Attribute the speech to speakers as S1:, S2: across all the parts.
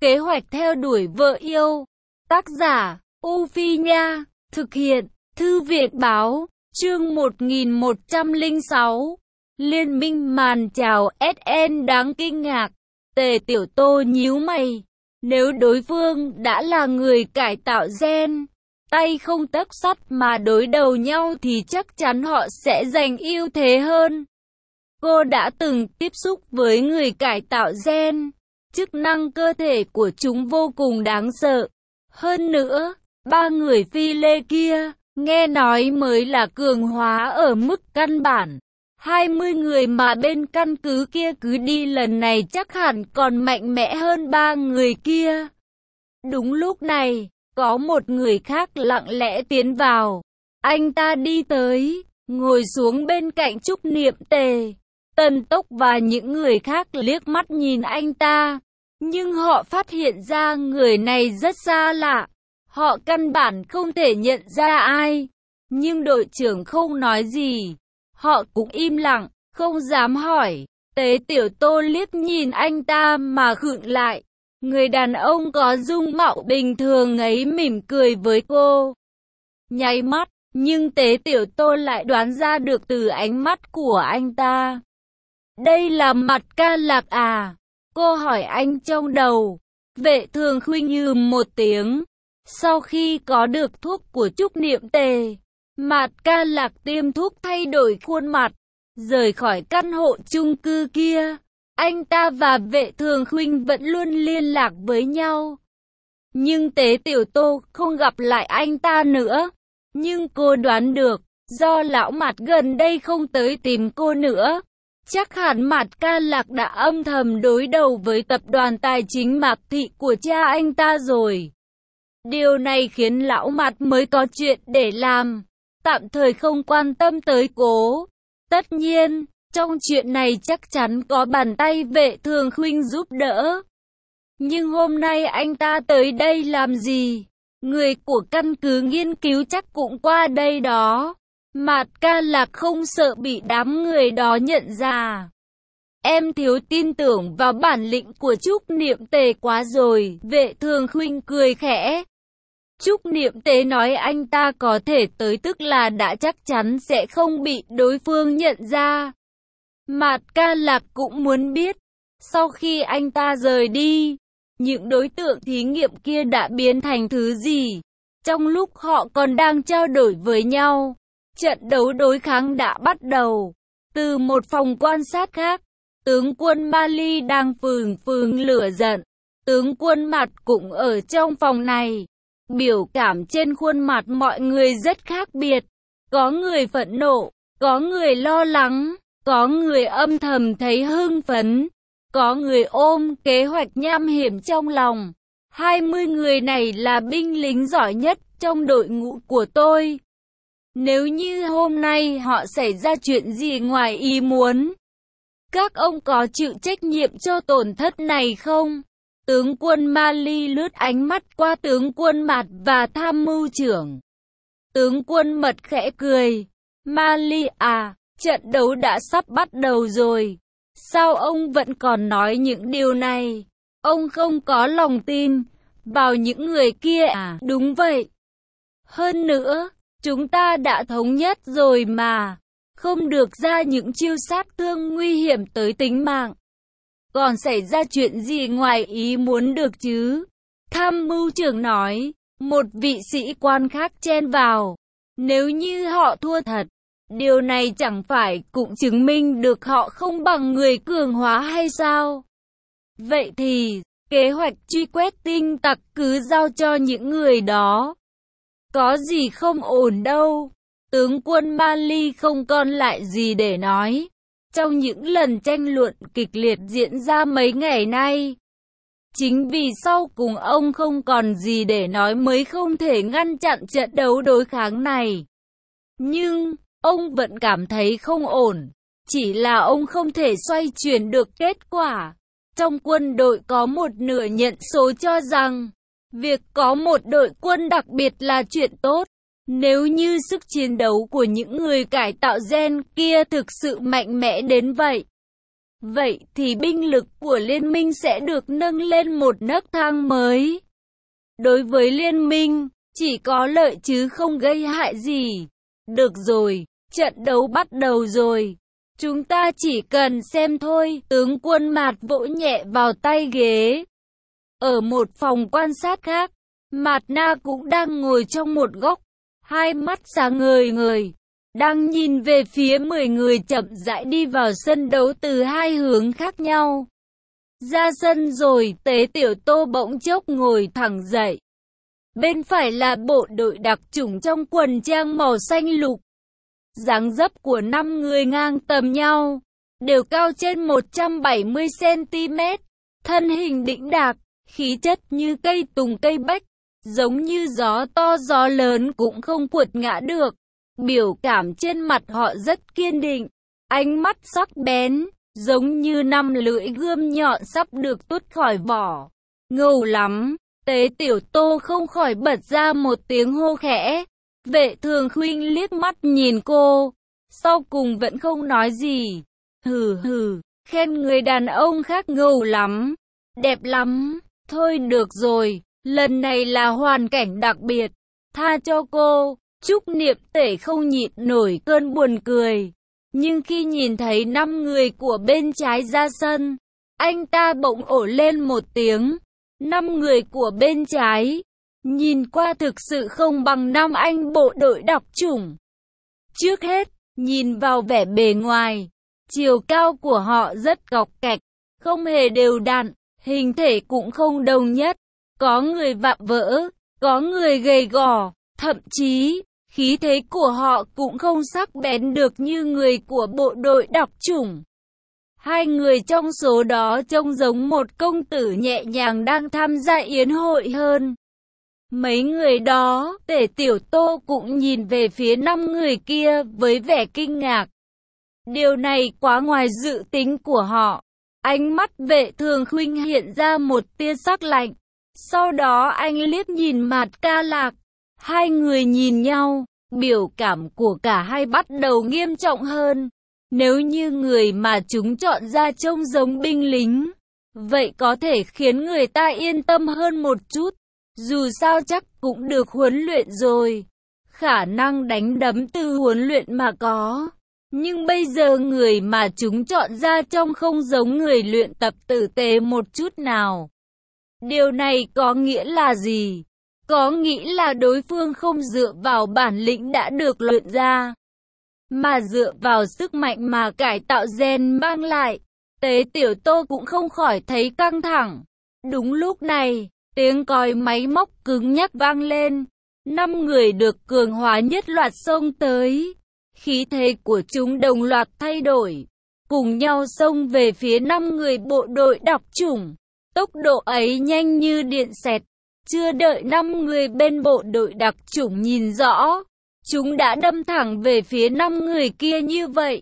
S1: Kế hoạch theo đuổi vợ yêu. Tác giả, U Phi Nha. Thực hiện, Thư viện Báo. Chương 1106. Liên minh màn chào SN đáng kinh ngạc. Tề Tiểu Tô nhíu mày. Nếu đối phương đã là người cải tạo gen, tay không tấc sắt mà đối đầu nhau thì chắc chắn họ sẽ giành ưu thế hơn. Cô đã từng tiếp xúc với người cải tạo gen. Chức năng cơ thể của chúng vô cùng đáng sợ. Hơn nữa, ba người phi lê kia, nghe nói mới là cường hóa ở mức căn bản. 20 người mà bên căn cứ kia cứ đi lần này chắc hẳn còn mạnh mẽ hơn ba người kia. Đúng lúc này, có một người khác lặng lẽ tiến vào. Anh ta đi tới, ngồi xuống bên cạnh Trúc Niệm Tề. Tần Tốc và những người khác liếc mắt nhìn anh ta, nhưng họ phát hiện ra người này rất xa lạ. Họ căn bản không thể nhận ra ai. Nhưng đội trưởng không nói gì. Họ cũng im lặng, không dám hỏi. Tế Tiểu Tô liếc nhìn anh ta mà khựng lại. Người đàn ông có dung mạo bình thường ấy mỉm cười với cô. Nháy mắt, nhưng Tế Tiểu Tô lại đoán ra được từ ánh mắt của anh ta. Đây là Mặt Ca Lạc à? Cô hỏi anh trong đầu. Vệ Thường Khuynh hừ một tiếng. Sau khi có được thuốc của Trúc Niệm Tề, Mặt Ca Lạc tiêm thuốc thay đổi khuôn mặt, rời khỏi căn hộ chung cư kia. Anh ta và Vệ Thường Khuynh vẫn luôn liên lạc với nhau. Nhưng Tế Tiểu Tô không gặp lại anh ta nữa. Nhưng cô đoán được, do lão Mặt gần đây không tới tìm cô nữa, chắc hẳn Mặt Ca Lạc đã âm thầm đối đầu với tập đoàn tài chính Mạc Thị của cha anh ta rồi. Điều này khiến lão Mặt mới có chuyện để làm, tạm thời không quan tâm tới cô. Tất nhiên, trong chuyện này chắc chắn có bàn tay Vệ Thường Khuynh giúp đỡ. Nhưng hôm nay anh ta tới đây làm gì? Người của căn cứ nghiên cứu chắc cũng qua đây đó. Mặt Ca Lạc không sợ bị đám người đó nhận ra. Em thiếu tin tưởng vào bản lĩnh của Trúc Niệm Tề quá rồi. Vệ Thường Khuynh cười khẽ. Trúc Niệm Tề nói anh ta có thể tới tức là đã chắc chắn sẽ không bị đối phương nhận ra. Mặt Ca Lạc cũng muốn biết, sau khi anh ta rời đi, những đối tượng thí nghiệm kia đã biến thành thứ gì. Trong lúc họ còn đang trao đổi với nhau, trận đấu đối kháng đã bắt đầu. Từ một phòng quan sát khác, tướng quân Mali đang phừng phừng lửa giận. Tướng quân Mặt cũng ở trong phòng này. Biểu cảm trên khuôn mặt mọi người rất khác biệt. Có người phẫn nộ, có người lo lắng, có người âm thầm thấy hưng phấn, có người ôm kế hoạch nham hiểm trong lòng. 20 người này là binh lính giỏi nhất trong đội ngũ của tôi. Nếu như hôm nay họ xảy ra chuyện gì ngoài ý muốn, các ông có chịu trách nhiệm cho tổn thất này không? Tướng quân Mali lướt ánh mắt qua tướng quân Mạt và tham mưu trưởng. Tướng quân Mật khẽ cười. Mali à, trận đấu đã sắp bắt đầu rồi. Sao ông vẫn còn nói những điều này? Ông không có lòng tin vào những người kia à? Đúng vậy. Hơn nữa, chúng ta đã thống nhất rồi mà. Không được ra những chiêu sát thương nguy hiểm tới tính mạng. Còn xảy ra chuyện gì ngoài ý muốn được chứ? Tham mưu trưởng nói. Một vị sĩ quan khác chen vào. Nếu như họ thua thật, điều này chẳng phải cũng chứng minh được họ không bằng người cường hóa hay sao? Vậy thì, kế hoạch truy quét tinh tặc cứ giao cho những người đó. Có gì không ổn đâu. Tướng quân Mali không còn lại gì để nói. Trong những lần tranh luận kịch liệt diễn ra mấy ngày nay, chính vì sau cùng ông không còn gì để nói mới không thể ngăn chặn trận đấu đối kháng này. Nhưng, ông vẫn cảm thấy không ổn. Chỉ là ông không thể xoay chuyển được kết quả. Trong quân đội có một nửa nhận số cho rằng, việc có một đội quân đặc biệt là chuyện tốt. Nếu như sức chiến đấu của những người cải tạo gen kia thực sự mạnh mẽ đến vậy, vậy thì binh lực của liên minh sẽ được nâng lên một nấc thang mới. Đối với liên minh, chỉ có lợi chứ không gây hại gì. Được rồi, trận đấu bắt đầu rồi. Chúng ta chỉ cần xem thôi. Tướng Quân Mạt vỗ nhẹ vào tay ghế. Ở một phòng quan sát khác, Mạt Na cũng đang ngồi trong một góc, hai mắt sáng ngời ngời, đang nhìn về phía 10 người chậm rãi đi vào sân đấu từ hai hướng khác nhau. Ra sân rồi, Tế Tiểu Tô bỗng chốc ngồi thẳng dậy. Bên phải là bộ đội đặc chủng trong quần trang màu xanh lục. Dáng dấp của 5 người ngang tầm nhau, đều cao trên 170 cm, thân hình đĩnh đạc, khí chất như cây tùng cây bách, giống như gió to gió lớn cũng không quật ngã được. Biểu cảm trên mặt họ rất kiên định, ánh mắt sắc bén, giống như 5 lưỡi gươm nhọn sắp được tuốt khỏi vỏ. Ngầu lắm! Tế Tiểu Tô không khỏi bật ra một tiếng hô khẽ. Vệ Thường Khuynh liếc mắt nhìn cô, sau cùng vẫn không nói gì. Hừ hừ, khen người đàn ông khác ngầu lắm, đẹp lắm. Thôi được rồi, lần này là hoàn cảnh đặc biệt, tha cho cô. Trúc Niệm Tể không nhịn nổi cơn buồn cười. Nhưng khi nhìn thấy 5 người của bên trái ra sân, anh ta bỗng ổ lên một tiếng. 5 người của bên trái, nhìn qua thực sự không bằng 5 anh bộ đội đặc chủng. Trước hết, nhìn vào vẻ bề ngoài, chiều cao của họ rất cọc cạch, không hề đều đặn, hình thể cũng không đồng nhất. Có người vạm vỡ, có người gầy gò, thậm chí khí thế của họ cũng không sắc bén được như người của bộ đội đặc chủng. Hai người trong số đó trông giống một công tử nhẹ nhàng đang tham gia yến hội hơn. Mấy người đó, Tể Tiểu Tô cũng nhìn về phía 5 người kia với vẻ kinh ngạc. Điều này quá ngoài dự tính của họ. Ánh mắt Vệ Thường Khuynh hiện ra một tia sắc lạnh. Sau đó anh liếc nhìn Mạt Ca Lạc. Hai người nhìn nhau, biểu cảm của cả hai bắt đầu nghiêm trọng hơn. Nếu như người mà chúng chọn ra trông giống binh lính, vậy có thể khiến người ta yên tâm hơn một chút. Dù sao chắc cũng được huấn luyện rồi. Khả năng đánh đấm từ huấn luyện mà có. Nhưng bây giờ người mà chúng chọn ra trông không giống người luyện tập tử tế một chút nào. Điều này có nghĩa là gì? Có nghĩa là đối phương không dựa vào bản lĩnh đã được luyện ra, mà dựa vào sức mạnh mà cải tạo gen mang lại. Tế Tiểu Tô cũng không khỏi thấy căng thẳng. Đúng lúc này, tiếng còi máy móc cứng nhắc vang lên. 5 người được cường hóa nhất loạt xông tới. Khí thế của chúng đồng loạt thay đổi, cùng nhau xông về phía 5 người bộ đội đặc chủng. Tốc độ ấy nhanh như điện xẹt. Chưa đợi 5 người bên bộ đội đặc chủng nhìn rõ, chúng đã đâm thẳng về phía 5 người kia như vậy.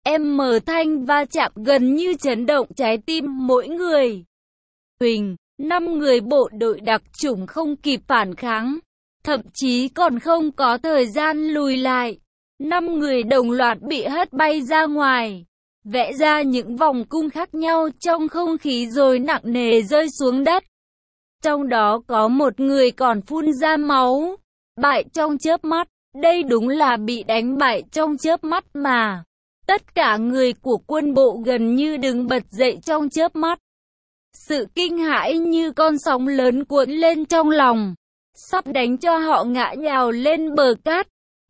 S1: Thanh va chạm gần như chấn động trái tim mỗi người. Huỳnh, 5 người bộ đội đặc chủng không kịp phản kháng, thậm chí còn không có thời gian lùi lại. 5 người đồng loạt bị hất bay ra ngoài, vẽ ra những vòng cung khác nhau trong không khí rồi nặng nề rơi xuống đất. Trong đó có một người còn phun ra máu, bại trong chớp mắt. Đây đúng là bị đánh bại trong chớp mắt mà. Tất cả người của quân bộ gần như đứng bật dậy trong chớp mắt. Sự kinh hãi như con sóng lớn cuộn lên trong lòng, sắp đánh cho họ ngã nhào lên bờ cát.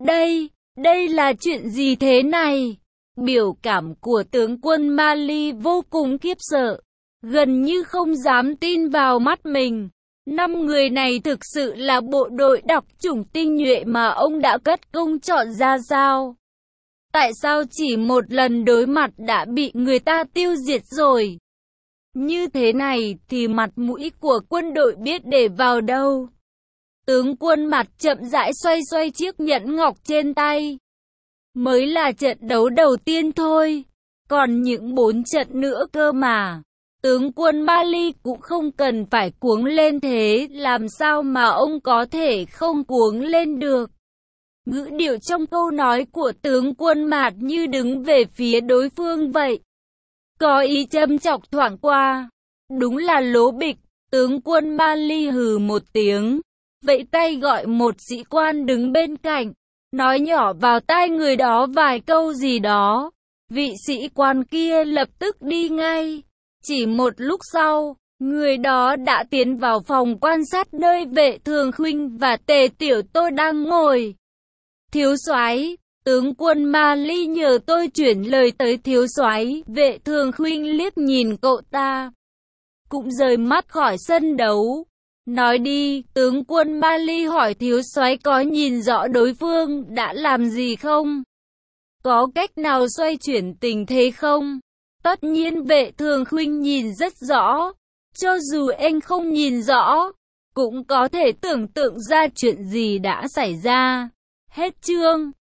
S1: Đây là chuyện gì thế này? Biểu cảm của tướng quân Mali vô cùng khiếp sợ, gần như không dám tin vào mắt mình. 5 người này thực sự là bộ đội đặc chủng tinh nhuệ mà ông đã cất công chọn ra sao? Tại sao chỉ một lần đối mặt đã bị người ta tiêu diệt rồi? Như thế này thì mặt mũi của quân đội biết để vào đâu? Tướng quân Mạt chậm rãi xoay xoay chiếc nhẫn ngọc trên tay. Mới là trận đấu đầu tiên thôi, còn những 4 trận nữa cơ mà. Tướng quân Mali cũng không cần phải cuống lên thế, làm sao mà ông có thể không cuống lên được? Ngữ điệu trong câu nói của tướng quân Mạt như đứng về phía đối phương vậy. có ý châm chọc thoảng qua. Đúng là lố bịch, tướng quân Mali hừ một tiếng, vẫy tay gọi một sĩ quan đứng bên cạnh, nói nhỏ vào tai người đó vài câu gì đó. Vị sĩ quan kia lập tức đi ngay. Chỉ một lúc sau, người đó đã tiến vào phòng quan sát nơi Vệ Thường Khuynh và Tề Tiểu Tôi đang ngồi. Thiếu soái, tướng quân Mali nhờ tôi chuyển lời tới thiếu soái. Vệ Thường Khuynh liếc nhìn cậu ta, cũng rời mắt khỏi sân đấu. Nói đi, tướng quân Mali hỏi thiếu soái có nhìn rõ đối phương đã làm gì không? Có cách nào xoay chuyển tình thế không? Tất nhiên Vệ Thường Khuynh nhìn rất rõ. Cho dù anh không nhìn rõ, cũng có thể tưởng tượng ra chuyện gì đã xảy ra. Hết chương.